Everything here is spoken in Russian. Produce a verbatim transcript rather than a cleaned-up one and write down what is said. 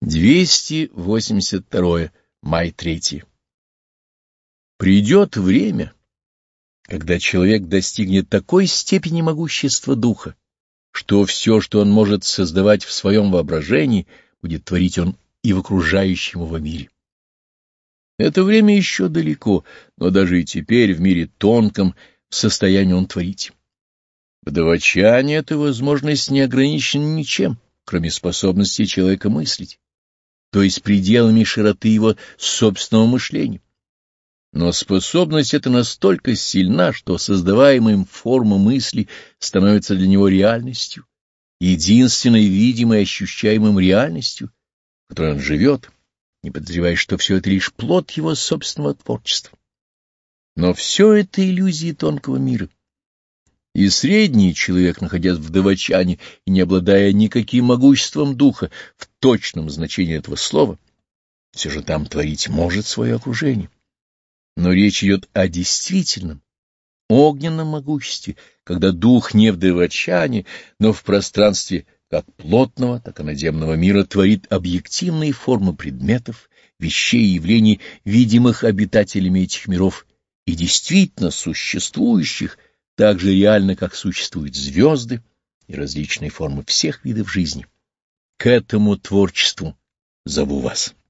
двести восемьдесят второе. Май третий. Придет время, когда человек достигнет такой степени могущества духа, что все, что он может создавать в своем воображении, будет творить он и в окружающем его мире. Это время еще далеко, но даже и теперь в мире тонком в состоянии он творить. В Довачане эта возможность не ограничена ничем, кроме способности человека мыслить, то есть пределами широты его собственного мышления. Но способность эта настолько сильна, что создаваемая им форма мысли становится для него реальностью, единственной видимой ощущаемым реальностью, в которой он живет, не подозревая, что все это лишь плод его собственного творчества. Но все это иллюзии тонкого мира. И средний человек, находясь в Довачане и не обладая никаким могуществом духа в точном значении этого слова, все же там творить может свое окружение. Но речь идет о действительном, огненном могуществе, когда дух не в Довачане, но в пространстве как плотного, так и надземного мира творит объективные формы предметов, вещей и явлений, видимых обитателями этих миров, и действительно существующих, так же реально, как существуют звезды и различные формы всех видов жизни. К этому творчеству зову вас.